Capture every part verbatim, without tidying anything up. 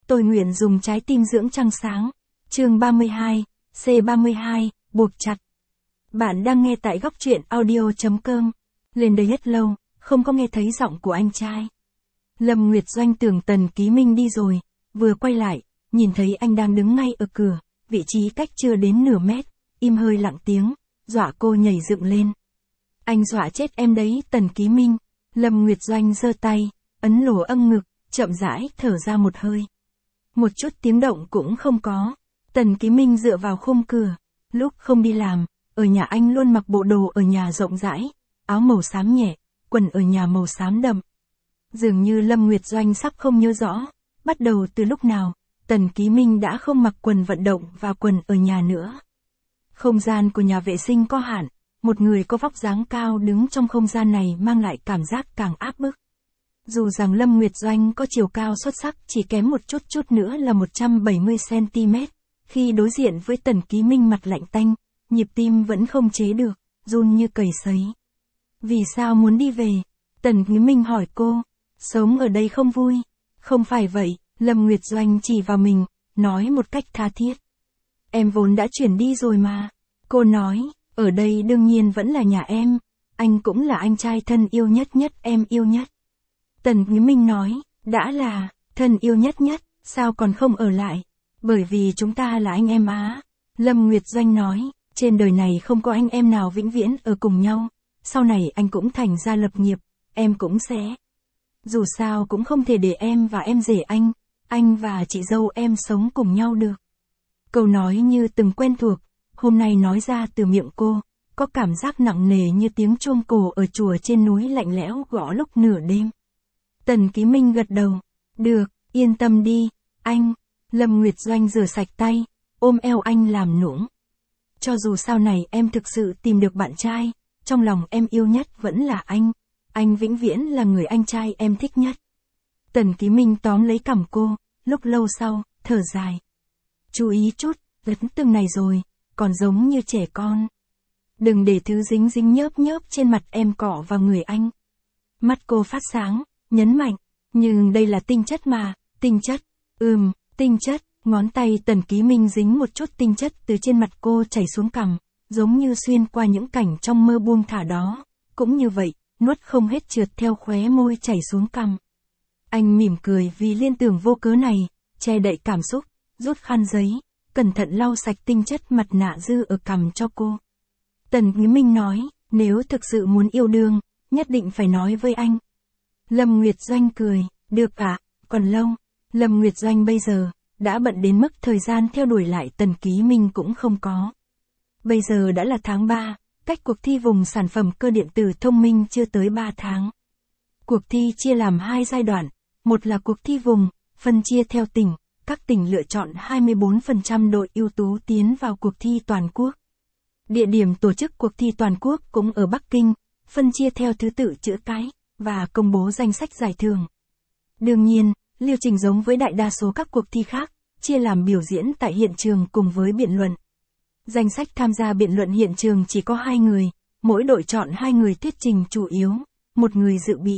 Tôi nguyện dùng trái tim dưỡng trăng sáng. Chương ba mươi hai, C ba mươi hai, buộc chặt. Bạn đang nghe tại góc truyện audio chấm com. Lên đây hết lâu, không có nghe thấy giọng của anh trai. Lâm Nguyệt Doanh tưởng Tần Ký Minh đi rồi, vừa quay lại, nhìn thấy anh đang đứng ngay ở cửa, vị trí cách chưa đến nửa mét, im hơi lặng tiếng, dọa cô nhảy dựng lên. Anh dọa chết em đấy, Tần Ký Minh. Lâm Nguyệt Doanh giơ tay, ấn lỗ âm ngực, chậm rãi thở ra một hơi. Một chút tiếng động cũng không có. Tần Ký Minh dựa vào khung cửa. Lúc không đi làm, ở nhà anh luôn mặc bộ đồ ở nhà rộng rãi, áo màu xám nhẹ, quần ở nhà màu xám đậm. Dường như Lâm Nguyệt Doanh sắp không nhớ rõ, bắt đầu từ lúc nào, Tần Ký Minh đã không mặc quần vận động và quần ở nhà nữa. Không gian của nhà vệ sinh có hạn, một người có vóc dáng cao đứng trong không gian này mang lại cảm giác càng áp bức. Dù rằng Lâm Nguyệt Doanh có chiều cao xuất sắc chỉ kém một chút chút nữa là một trăm bảy mươi xăng ti mét, khi đối diện với Tần Ký Minh mặt lạnh tanh, nhịp tim vẫn không chế được, run như cầy sấy. Vì sao muốn đi về? Tần Ký Minh hỏi cô. Sống ở đây không vui. Không phải vậy, Lâm Nguyệt Doanh chỉ vào mình, nói một cách tha thiết. Em vốn đã chuyển đi rồi mà. Cô nói, ở đây đương nhiên vẫn là nhà em, anh cũng là anh trai thân yêu nhất nhất em yêu nhất. Tần Ký Minh nói, đã là thân yêu nhất nhất, sao còn không ở lại? Bởi vì chúng ta là anh em á. Lâm Nguyệt Doanh nói, trên đời này không có anh em nào vĩnh viễn ở cùng nhau, sau này anh cũng thành ra lập nghiệp, em cũng sẽ. Dù sao cũng không thể để em và em rể anh, anh và chị dâu em sống cùng nhau được. Câu nói như từng quen thuộc, hôm nay nói ra từ miệng cô, có cảm giác nặng nề như tiếng chuông cổ ở chùa trên núi lạnh lẽo gõ lúc nửa đêm. Tần Ký Minh gật đầu. Được, yên tâm đi, anh. Lâm Nguyệt Doanh rửa sạch tay, ôm eo anh làm nũng. Cho dù sau này em thực sự tìm được bạn trai, trong lòng em yêu nhất vẫn là anh. Anh vĩnh viễn là người anh trai em thích nhất. Tần Ký Minh tóm lấy cằm cô, lúc lâu sau, thở dài. Chú ý chút, lấn từng này rồi, còn giống như trẻ con. Đừng để thứ dính dính nhớp nhớp trên mặt em cọ vào người anh. Mắt cô phát sáng, nhấn mạnh, nhưng đây là tinh chất mà, tinh chất, ừm, tinh chất, ngón tay Tần Ký Minh dính một chút tinh chất từ trên mặt cô chảy xuống cằm, giống như xuyên qua những cảnh trong mơ buông thả đó, cũng như vậy, nuốt không hết trượt theo khóe môi chảy xuống cằm. Anh mỉm cười vì liên tưởng vô cớ này, che đậy cảm xúc, rút khăn giấy, cẩn thận lau sạch tinh chất mặt nạ dư ở cằm cho cô. Tần Ký Minh nói, nếu thực sự muốn yêu đương, nhất định phải nói với anh. Lâm Nguyệt Doanh cười, được ạ, à, còn lâu. Lâm Nguyệt Doanh bây giờ, đã bận đến mức thời gian theo đuổi lại Tần Ký Minh cũng không có. Bây giờ đã là tháng ba, cách cuộc thi vùng sản phẩm cơ điện tử thông minh chưa tới ba tháng. Cuộc thi chia làm hai giai đoạn, một là cuộc thi vùng, phân chia theo tỉnh, các tỉnh lựa chọn hai mươi bốn phần trăm đội ưu tú tiến vào cuộc thi toàn quốc. Địa điểm tổ chức cuộc thi toàn quốc cũng ở Bắc Kinh, phân chia theo thứ tự chữ cái, và công bố danh sách giải thưởng. Đương nhiên, lưu trình giống với đại đa số các cuộc thi khác, chia làm biểu diễn tại hiện trường cùng với biện luận. Danh sách tham gia biện luận hiện trường chỉ có hai người, mỗi đội chọn hai người thuyết trình chủ yếu, một người dự bị.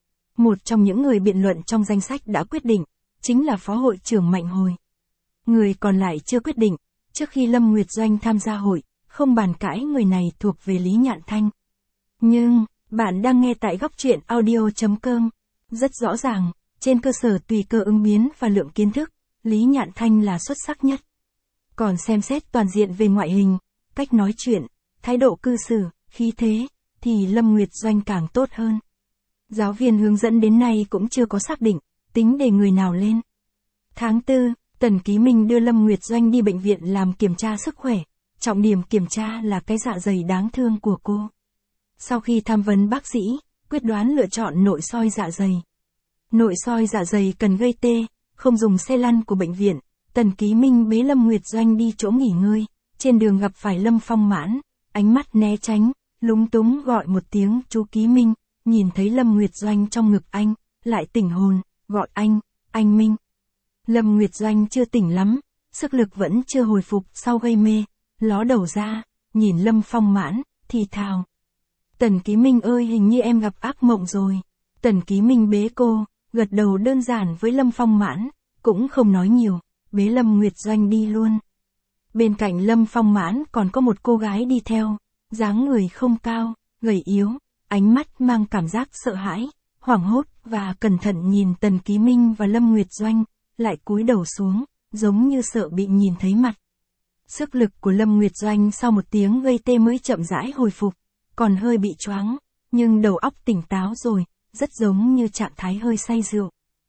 Một trong những người biện luận trong danh sách đã quyết định, chính là Phó hội trưởng Mạnh Hồi. Người còn lại chưa quyết định, trước khi Lâm Nguyệt Doanh tham gia hội, không bàn cãi người này thuộc về Lý Nhạn Thanh. Nhưng, bạn đang nghe tại góc truyện audio chấm com. Rất rõ ràng, trên cơ sở tùy cơ ứng biến và lượng kiến thức, Lý Nhạn Thanh là xuất sắc nhất. Còn xem xét toàn diện về ngoại hình, cách nói chuyện, thái độ cư xử, khí thế, thì Lâm Nguyệt Doanh càng tốt hơn. Giáo viên hướng dẫn đến nay cũng chưa có xác định, tính để người nào lên. Tháng tư, Tần Ký Minh đưa Lâm Nguyệt Doanh đi bệnh viện làm kiểm tra sức khỏe, trọng điểm kiểm tra là cái dạ dày đáng thương của cô. Sau khi tham vấn bác sĩ, quyết đoán lựa chọn nội soi dạ dày. Nội soi dạ dày cần gây tê, không dùng xe lăn của bệnh viện. Tần Ký Minh bế Lâm Nguyệt Doanh đi chỗ nghỉ ngơi, trên đường gặp phải Lâm Phong Mãn, ánh mắt né tránh, lúng túng gọi một tiếng chú Ký Minh, nhìn thấy Lâm Nguyệt Doanh trong ngực anh, lại tỉnh hồn, gọi anh, anh Minh. Lâm Nguyệt Doanh chưa tỉnh lắm, sức lực vẫn chưa hồi phục sau gây mê, ló đầu ra, nhìn Lâm Phong Mãn, thì thào. Tần Ký Minh ơi, hình như em gặp ác mộng rồi. Tần Ký Minh bế cô, gật đầu đơn giản với Lâm Phong Mãn, cũng không nói nhiều, bế Lâm Nguyệt Doanh đi luôn. Bên cạnh Lâm Phong Mãn còn có một cô gái đi theo, dáng người không cao, gầy yếu, ánh mắt mang cảm giác sợ hãi, hoảng hốt và cẩn thận nhìn Tần Ký Minh và Lâm Nguyệt Doanh, lại cúi đầu xuống, giống như sợ bị nhìn thấy mặt. Sức lực của Lâm Nguyệt Doanh sau một tiếng gây tê mới chậm rãi hồi phục, còn hơi bị choáng, nhưng đầu óc tỉnh táo rồi, rất giống như trạng thái hơi say rượu.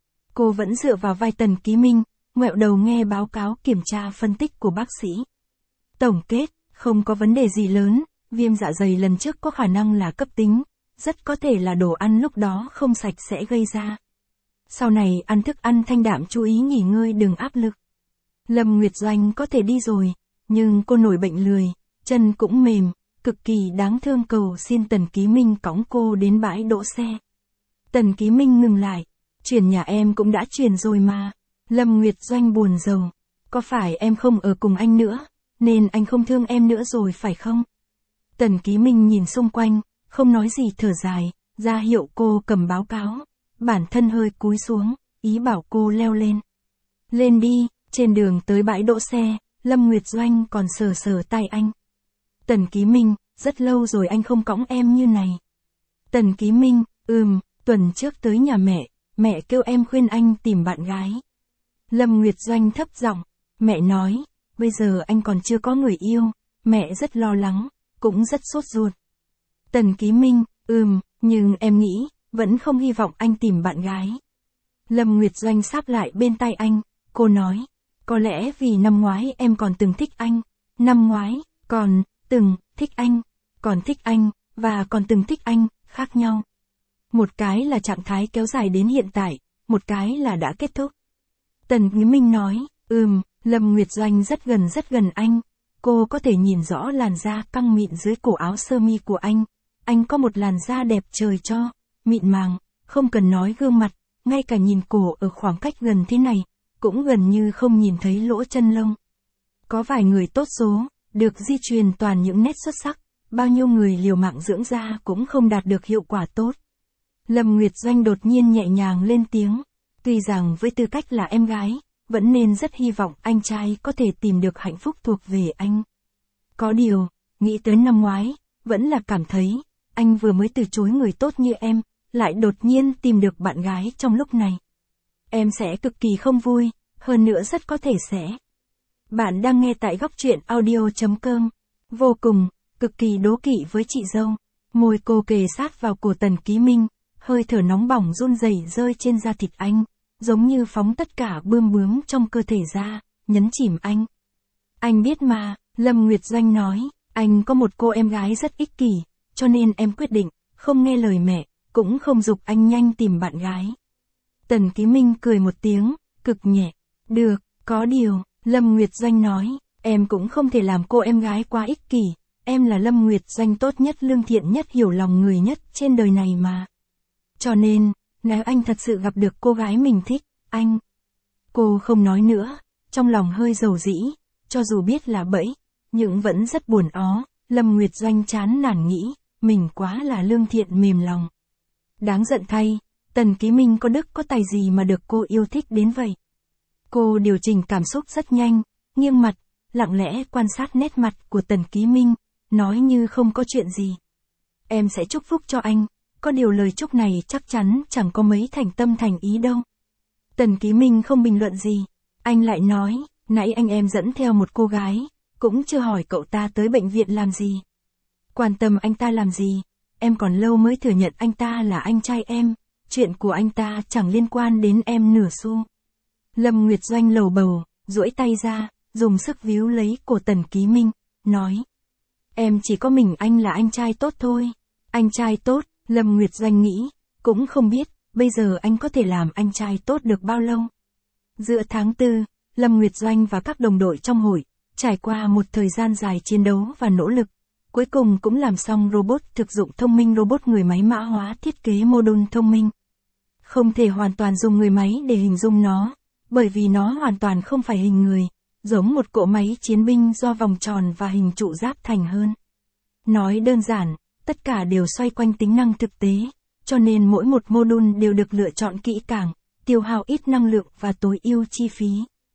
Cô vẫn dựa vào vai Tần Ký Minh, ngoẹo đầu nghe báo cáo kiểm tra phân tích của bác sĩ. Tổng kết, không có vấn đề gì lớn, viêm dạ dày lần trước có khả năng là cấp tính, rất có thể là đồ ăn lúc đó không sạch sẽ gây ra. Sau này ăn thức ăn thanh đạm, chú ý nghỉ ngơi, đừng áp lực. Lâm Nguyệt Doanh có thể đi rồi, nhưng cô nổi bệnh lười, chân cũng mềm, cực kỳ đáng thương, cầu xin Tần Ký Minh cõng cô đến bãi đỗ xe. Tần Ký Minh ngừng lại, chuyển nhà em cũng đã chuyển rồi mà. Lâm Nguyệt Doanh buồn rầu, có phải em không ở cùng anh nữa, nên anh không thương em nữa rồi phải không? Tần Ký Minh nhìn xung quanh, không nói gì, thở dài, ra hiệu cô cầm báo cáo, bản thân hơi cúi xuống, ý bảo cô leo lên. Lên đi, trên đường tới bãi đỗ xe, Lâm Nguyệt Doanh còn sờ sờ tay anh. Tần Ký Minh, rất lâu rồi anh không cõng em như này. Tần Ký Minh, ừm, tuần trước tới nhà mẹ, mẹ kêu em khuyên anh tìm bạn gái. Lâm Nguyệt Doanh thấp giọng, mẹ nói, bây giờ anh còn chưa có người yêu, mẹ rất lo lắng, cũng rất sốt ruột. Tần Ký Minh, ừm, nhưng em nghĩ, vẫn không hy vọng anh tìm bạn gái. Lâm Nguyệt Doanh sáp lại bên tai anh, cô nói, có lẽ vì năm ngoái em còn từng thích anh, năm ngoái, còn, từng, thích anh, còn thích anh, và còn từng thích anh, khác nhau. Một cái là trạng thái kéo dài đến hiện tại, một cái là đã kết thúc. Tần Ký Minh nói, ừm, Lâm Nguyệt Doanh rất gần rất gần anh, cô có thể nhìn rõ làn da căng mịn dưới cổ áo sơ mi của anh, anh có một làn da đẹp trời cho, mịn màng, không cần nói gương mặt, ngay cả nhìn cổ ở khoảng cách gần thế này, cũng gần như không nhìn thấy lỗ chân lông. Có vài người tốt số, được di truyền toàn những nét xuất sắc, bao nhiêu người liều mạng dưỡng da cũng không đạt được hiệu quả tốt. Lâm Nguyệt Doanh đột nhiên nhẹ nhàng lên tiếng, tuy rằng với tư cách là em gái, vẫn nên rất hy vọng anh trai có thể tìm được hạnh phúc thuộc về anh. Có điều, nghĩ tới năm ngoái, vẫn là cảm thấy, anh vừa mới từ chối người tốt như em, lại đột nhiên tìm được bạn gái trong lúc này. Em sẽ cực kỳ không vui, hơn nữa rất có thể sẽ. Bạn đang nghe tại góc truyện audio chấm com. Vô cùng, cực kỳ đố kỵ với chị dâu. Môi cô kề sát vào cổ Tần Ký Minh, hơi thở nóng bỏng run rẩy rơi trên da thịt anh, giống như phóng tất cả bươm bướm trong cơ thể ra, nhấn chìm anh. Anh biết mà, Lâm Nguyệt Doanh nói, anh có một cô em gái rất ích kỷ, cho nên em quyết định, không nghe lời mẹ, cũng không giục anh nhanh tìm bạn gái. Tần Ký Minh cười một tiếng, cực nhẹ, được, có điều, Lâm Nguyệt Doanh nói, em cũng không thể làm cô em gái quá ích kỷ, em là Lâm Nguyệt Doanh tốt nhất, lương thiện nhất, hiểu lòng người nhất trên đời này mà. Cho nên, nếu anh thật sự gặp được cô gái mình thích, anh... Cô không nói nữa, trong lòng hơi dầu dĩ, cho dù biết là bẫy, nhưng vẫn rất buồn ó. Lâm Nguyệt Doanh chán nản nghĩ, mình quá là lương thiện mềm lòng. Đáng giận thay, Tần Ký Minh có đức có tài gì mà được cô yêu thích đến vậy. Cô điều chỉnh cảm xúc rất nhanh, nghiêng mặt, lặng lẽ quan sát nét mặt của Tần Ký Minh, nói như không có chuyện gì. Em sẽ chúc phúc cho anh, có điều lời chúc này chắc chắn chẳng có mấy thành tâm thành ý đâu. Tần Ký Minh không bình luận gì, anh lại nói, nãy anh em dẫn theo một cô gái, cũng chưa hỏi cậu ta tới bệnh viện làm gì. Quan tâm anh ta làm gì, em còn lâu mới thừa nhận anh ta là anh trai em, chuyện của anh ta chẳng liên quan đến em nửa xu. Lâm Nguyệt Doanh lầu bầu, duỗi tay ra, dùng sức víu lấy cổ Tần Ký Minh, nói. Em chỉ có mình anh là anh trai tốt thôi. Anh trai tốt, Lâm Nguyệt Doanh nghĩ, cũng không biết, bây giờ anh có thể làm anh trai tốt được bao lâu. Giữa tháng tư, Lâm Nguyệt Doanh và các đồng đội trong hội, trải qua một thời gian dài chiến đấu và nỗ lực, cuối cùng cũng làm xong robot thực dụng thông minh, robot người máy mã hóa thiết kế module thông minh. Không thể hoàn toàn dùng người máy để hình dung nó, bởi vì nó hoàn toàn không phải hình người, giống một cỗ máy chiến binh do vòng tròn và hình trụ giáp thành hơn. Nói đơn giản, tất cả đều xoay quanh tính năng thực tế, cho nên mỗi một module đều được lựa chọn kỹ càng, tiêu hao ít năng lượng và tối ưu chi phí.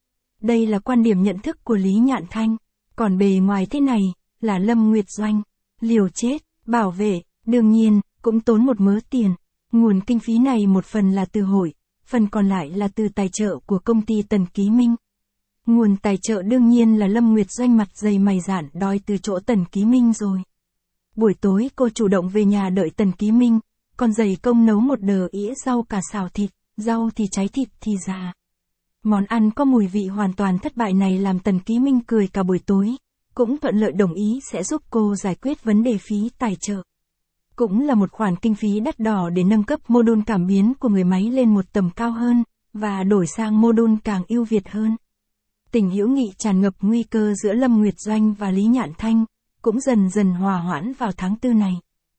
Đây là quan điểm nhận thức của Lý Nhạn Thanh, còn bề ngoài thế này, là Lâm Nguyệt Doanh, liều chết, bảo vệ, đương nhiên, cũng tốn một mớ tiền. Nguồn kinh phí này một phần là từ hội, phần còn lại là từ tài trợ của công ty Tần Ký Minh. Nguồn tài trợ đương nhiên là Lâm Nguyệt Doanh mặt dày mày dạn đòi từ chỗ Tần Ký Minh rồi. Buổi tối cô chủ động về nhà đợi Tần Ký Minh, còn dày công nấu một đờ ĩa rau cà xào thịt, rau thì cháy thịt thì già. Món ăn có mùi vị hoàn toàn thất bại này làm Tần Ký Minh cười cả buổi tối, cũng thuận lợi đồng ý sẽ giúp cô giải quyết vấn đề phí tài trợ. Cũng là một khoản kinh phí đắt đỏ để nâng cấp mô đun cảm biến của người máy lên một tầm cao hơn, và đổi sang mô đun càng ưu việt hơn. Tình hữu nghị tràn ngập nguy cơ giữa Lâm Nguyệt Doanh và Lý Nhạn Thanh, cũng dần dần hòa hoãn vào tháng tư này.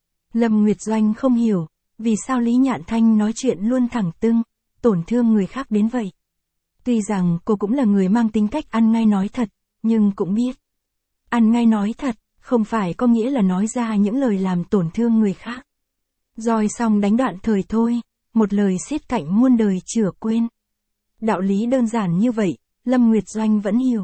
Lâm Nguyệt Doanh không hiểu, vì sao Lý Nhạn Thanh nói chuyện luôn thẳng tưng, tổn thương người khác đến vậy. Tuy rằng cô cũng là người mang tính cách ăn ngay nói thật, nhưng cũng biết. Ăn ngay nói thật, không phải có nghĩa là nói ra những lời làm tổn thương người khác. Roi xong đánh đoạn thời thôi, một lời xiết cạnh muôn đời chửa quên. Đạo lý đơn giản như vậy, Lâm Nguyệt Doanh vẫn hiểu.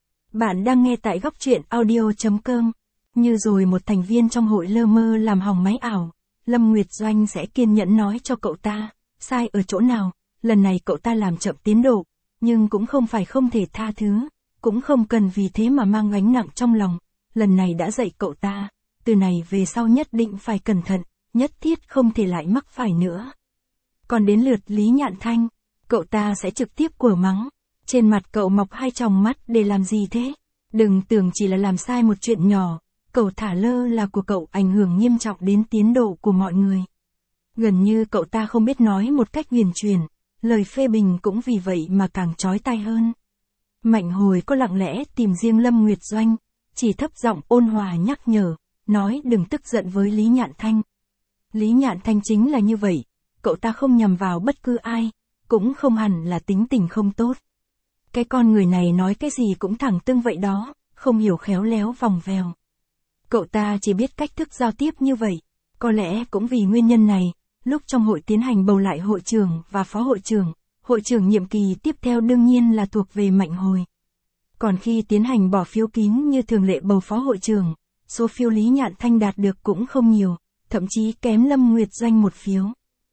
Bạn đang nghe tại góc truyện audio chấm com. Như rồi một thành viên trong hội lơ mơ làm hỏng máy ảo, Lâm Nguyệt Doanh sẽ kiên nhẫn nói cho cậu ta, sai ở chỗ nào, lần này cậu ta làm chậm tiến độ, nhưng cũng không phải không thể tha thứ, cũng không cần vì thế mà mang gánh nặng trong lòng, lần này đã dạy cậu ta, từ này về sau nhất định phải cẩn thận, nhất thiết không thể lại mắc phải nữa. Còn đến lượt Lý Nhạn Thanh, cậu ta sẽ trực tiếp của mắng, trên mặt cậu mọc hai tròng mắt để làm gì thế? Đừng tưởng chỉ là làm sai một chuyện nhỏ, cậu thả lơ là của cậu ảnh hưởng nghiêm trọng đến tiến độ của mọi người. Gần như cậu ta không biết nói một cách huyền chuyển, lời phê bình cũng vì vậy mà càng chói tai hơn. Mạnh Hồi có lặng lẽ tìm riêng Lâm Nguyệt Doanh, chỉ thấp giọng ôn hòa nhắc nhở, nói đừng tức giận với Lý Nhạn Thanh. Lý Nhạn Thanh chính là như vậy, cậu ta không nhằm vào bất cứ ai, cũng không hẳn là tính tình không tốt. Cái con người này nói cái gì cũng thẳng tưng vậy đó, không hiểu khéo léo vòng vèo. Cậu ta chỉ biết cách thức giao tiếp như vậy, có lẽ cũng vì nguyên nhân này, lúc trong hội tiến hành bầu lại hội trưởng và phó hội trưởng, hội trưởng nhiệm kỳ tiếp theo đương nhiên là thuộc về Mạnh Hồi. Còn khi tiến hành bỏ phiếu kín như thường lệ bầu phó hội trưởng, số phiếu Lý Nhạn Thanh đạt được cũng không nhiều, thậm chí kém Lâm Nguyệt Doanh một phiếu.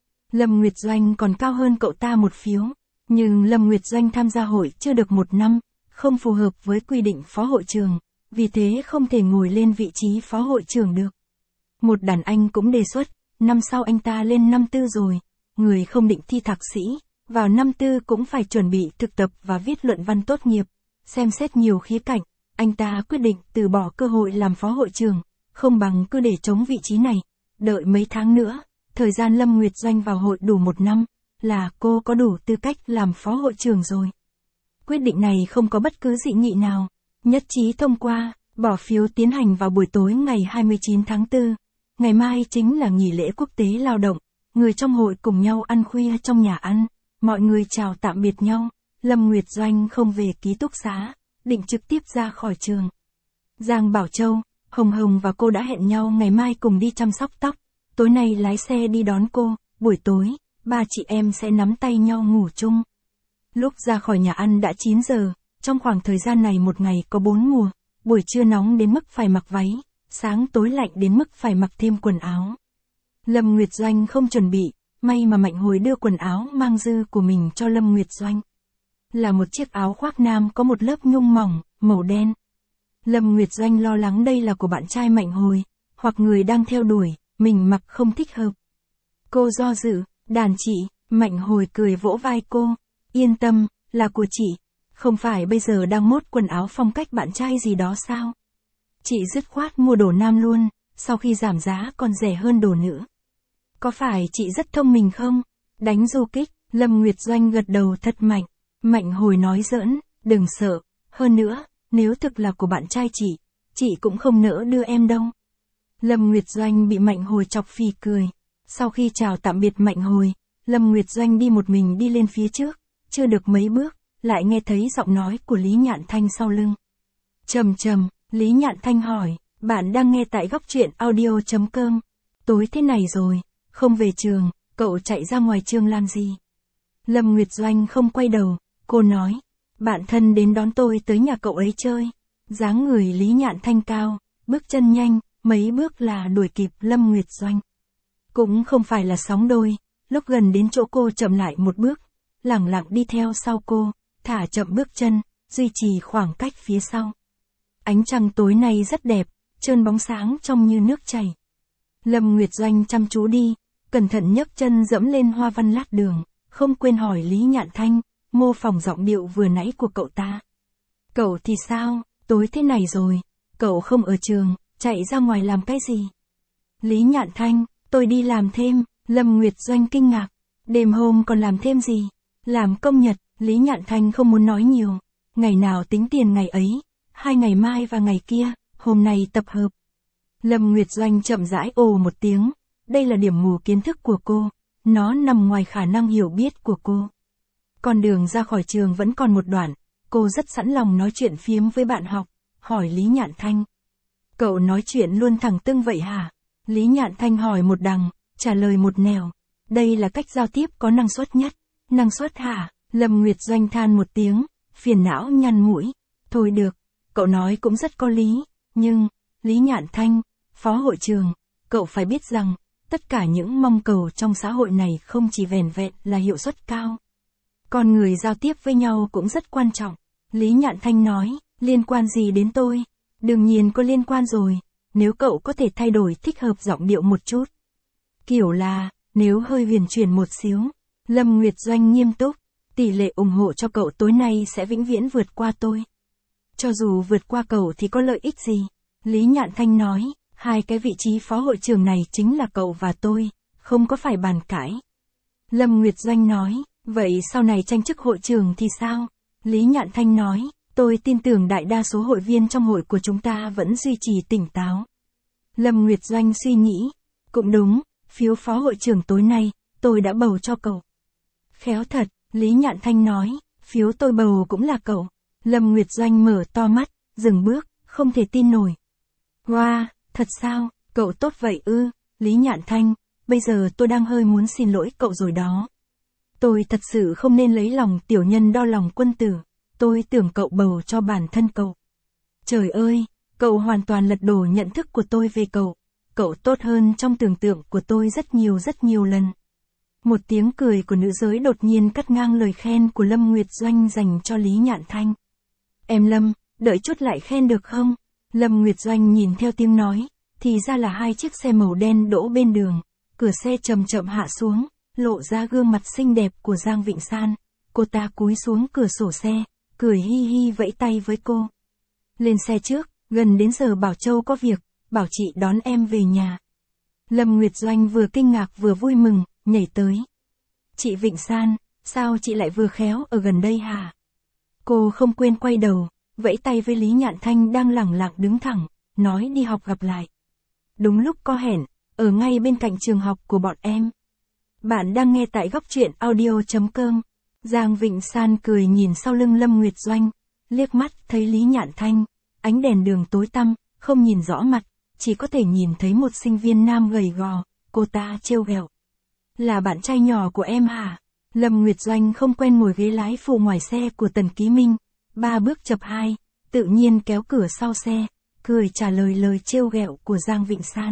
Lâm Nguyệt Doanh còn cao hơn cậu ta một phiếu, nhưng Lâm Nguyệt Doanh tham gia hội chưa được một năm, không phù hợp với quy định phó hội trưởng, vì thế không thể ngồi lên vị trí phó hội trưởng được. Một đàn anh cũng đề xuất, năm sau anh ta lên năm tư rồi, người không định thi thạc sĩ, vào năm tư cũng phải chuẩn bị thực tập và viết luận văn tốt nghiệp. Xem xét nhiều khía cạnh, anh ta quyết định từ bỏ cơ hội làm phó hội trưởng, không bằng cứ để trống vị trí này, đợi mấy tháng nữa, thời gian Lâm Nguyệt Doanh vào hội đủ một năm, là cô có đủ tư cách làm phó hội trưởng rồi. Quyết định này không có bất cứ dị nghị nào, nhất trí thông qua, bỏ phiếu tiến hành vào buổi tối ngày hai mươi chín tháng tư. Ngày mai chính là nghỉ lễ quốc tế lao động, người trong hội cùng nhau ăn khuya trong nhà ăn, mọi người chào tạm biệt nhau. Lâm Nguyệt Doanh không về ký túc xá, định trực tiếp ra khỏi trường. Giang Bảo Châu, Hồng Hồng và cô đã hẹn nhau ngày mai cùng đi chăm sóc tóc, tối nay lái xe đi đón cô, buổi tối, ba chị em sẽ nắm tay nhau ngủ chung. Lúc ra khỏi nhà ăn đã chín giờ, trong khoảng thời gian này một ngày có bốn mùa, buổi trưa nóng đến mức phải mặc váy, sáng tối lạnh đến mức phải mặc thêm quần áo. Lâm Nguyệt Doanh không chuẩn bị, may mà Mạnh Hồi đưa quần áo mang dư của mình cho Lâm Nguyệt Doanh. Là một chiếc áo khoác nam có một lớp nhung mỏng, màu đen. Lâm Nguyệt Doanh lo lắng đây là của bạn trai Mạnh Hồi, hoặc người đang theo đuổi, mình mặc không thích hợp. Cô do dự, đàn chị, Mạnh Hồi cười vỗ vai cô, yên tâm, là của chị, không phải bây giờ đang mốt quần áo phong cách bạn trai gì đó sao? Chị dứt khoát mua đồ nam luôn, sau khi giảm giá còn rẻ hơn đồ nữ. Có phải chị rất thông minh không? Đánh du kích, Lâm Nguyệt Doanh gật đầu thật mạnh. Mạnh Hồi nói giỡn, đừng sợ, hơn nữa, nếu thực là của bạn trai chị, chị cũng không nỡ đưa em đâu. Lâm Nguyệt Doanh bị Mạnh Hồi chọc phì cười. Sau khi chào tạm biệt Mạnh Hồi, Lâm Nguyệt Doanh đi một mình đi lên phía trước, chưa được mấy bước, lại nghe thấy giọng nói của Lý Nhạn Thanh sau lưng. Trầm trầm, Lý Nhạn Thanh hỏi, bạn đang nghe tại góc truyện audio chấm com. Tối thế này rồi, không về trường, cậu chạy ra ngoài trường làm gì? Lâm Nguyệt Doanh không quay đầu, cô nói. Bạn thân đến đón tôi tới nhà cậu ấy chơi. Dáng người Lý Nhạn Thanh cao, bước chân nhanh, mấy bước là đuổi kịp Lâm Nguyệt Doanh. Cũng không phải là sóng đôi, lúc gần đến chỗ cô chậm lại một bước, lẳng lặng đi theo sau cô, thả chậm bước chân, duy trì khoảng cách phía sau. Ánh trăng tối nay rất đẹp, trơn bóng sáng trong như nước chảy. Lâm Nguyệt Doanh chăm chú đi, cẩn thận nhấc chân dẫm lên hoa văn lát đường, không quên hỏi Lý Nhạn Thanh, mô phỏng giọng điệu vừa nãy của cậu ta. Cậu thì sao, tối thế này rồi, cậu không ở trường, chạy ra ngoài làm cái gì? Lý Nhạn Thanh, tôi đi làm thêm. Lâm Nguyệt Doanh kinh ngạc, đêm hôm còn làm thêm gì? Làm công nhật. Lý Nhạn Thanh không muốn nói nhiều, ngày nào tính tiền ngày ấy, hai ngày mai và ngày kia, hôm nay tập hợp. Lâm Nguyệt Doanh chậm rãi ồ một tiếng, đây là điểm mù kiến thức của cô, nó nằm ngoài khả năng hiểu biết của cô. Con đường ra khỏi trường vẫn còn một đoạn, cô rất sẵn lòng nói chuyện phiếm với bạn học, hỏi Lý Nhạn Thanh. Cậu nói chuyện luôn thẳng tưng vậy hả? Lý Nhạn Thanh hỏi một đằng, trả lời một nẻo. Đây là cách giao tiếp có năng suất nhất. Năng suất hả? Lâm Nguyệt Doanh than một tiếng, phiền não nhăn mũi. Thôi được, cậu nói cũng rất có lý, nhưng, Lý Nhạn Thanh, phó hội trường, cậu phải biết rằng, tất cả những mong cầu trong xã hội này không chỉ vẻn vẹn là hiệu suất cao. Con người giao tiếp với nhau cũng rất quan trọng. Lý Nhạn Thanh nói, liên quan gì đến tôi? Đương nhiên có liên quan rồi, nếu cậu có thể thay đổi thích hợp giọng điệu một chút. Kiểu là, nếu hơi huyền chuyển một xíu. Lâm Nguyệt Doanh nghiêm túc, tỷ lệ ủng hộ cho cậu tối nay sẽ vĩnh viễn vượt qua tôi. Cho dù vượt qua cậu thì có lợi ích gì? Lý Nhạn Thanh nói, hai cái vị trí phó hội trưởng này chính là cậu và tôi, không có phải bàn cãi. Lâm Nguyệt Doanh nói, vậy sau này tranh chức hội trưởng thì sao? Lý Nhạn Thanh nói, tôi tin tưởng đại đa số hội viên trong hội của chúng ta vẫn duy trì tỉnh táo. Lâm Nguyệt Doanh suy nghĩ, cũng đúng, phiếu phó hội trưởng tối nay, tôi đã bầu cho cậu. Khéo thật, Lý Nhạn Thanh nói, phiếu tôi bầu cũng là cậu. Lâm Nguyệt Doanh mở to mắt, dừng bước, không thể tin nổi. Wow, thật sao, cậu tốt vậy ư? Lý Nhạn Thanh, bây giờ tôi đang hơi muốn xin lỗi cậu rồi đó. Tôi thật sự không nên lấy lòng tiểu nhân đo lòng quân tử, tôi tưởng cậu bầu cho bản thân cậu. Trời ơi, cậu hoàn toàn lật đổ nhận thức của tôi về cậu. Cậu tốt hơn trong tưởng tượng của tôi rất nhiều rất nhiều lần. Một tiếng cười của nữ giới đột nhiên cắt ngang lời khen của Lâm Nguyệt Doanh dành cho Lý Nhạn Thanh. Em Lâm, đợi chút lại khen được không? Lâm Nguyệt Doanh nhìn theo tiếng nói, thì ra là hai chiếc xe màu đen đỗ bên đường, cửa xe chậm chậm hạ xuống, lộ ra gương mặt xinh đẹp của Giang Vịnh San. Cô ta cúi xuống cửa sổ xe, cười hi hi vẫy tay với cô. Lên xe trước, gần đến giờ Bảo Châu có việc, bảo chị đón em về nhà. Lâm Nguyệt Doanh vừa kinh ngạc vừa vui mừng, nhảy tới. Chị Vịnh San, sao chị lại vừa khéo ở gần đây hả? Cô không quên quay đầu, vẫy tay với Lý Nhạn Thanh đang lẳng lặng đứng thẳng, nói đi học gặp lại. Đúng lúc có hẹn, ở ngay bên cạnh trường học của bọn em. Bạn đang nghe tại góc truyện audio chấm com. Giang Vịnh San cười nhìn sau lưng Lâm Nguyệt Doanh, liếc mắt thấy Lý Nhạn Thanh, ánh đèn đường tối tăm, không nhìn rõ mặt, chỉ có thể nhìn thấy một sinh viên nam gầy gò, cô ta trêu ghẹo. Là bạn trai nhỏ của em hả? Lâm Nguyệt Doanh không quen ngồi ghế lái phụ ngoài xe của Tần Ký Minh, ba bước chập hai, tự nhiên kéo cửa sau xe, cười trả lời lời trêu ghẹo của Giang Vịnh San.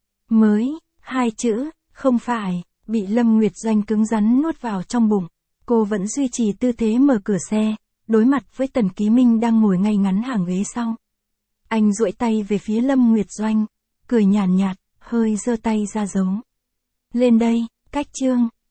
Mới, hai chữ, không phải, bị Lâm Nguyệt Doanh cứng rắn nuốt vào trong bụng. Cô vẫn duy trì tư thế mở cửa xe, đối mặt với Tần Ký Minh đang ngồi ngay ngắn hàng ghế sau. Anh duỗi tay về phía Lâm Nguyệt Doanh, cười nhàn nhạt, hơi giơ tay ra dấu. Lên đây, cách chương.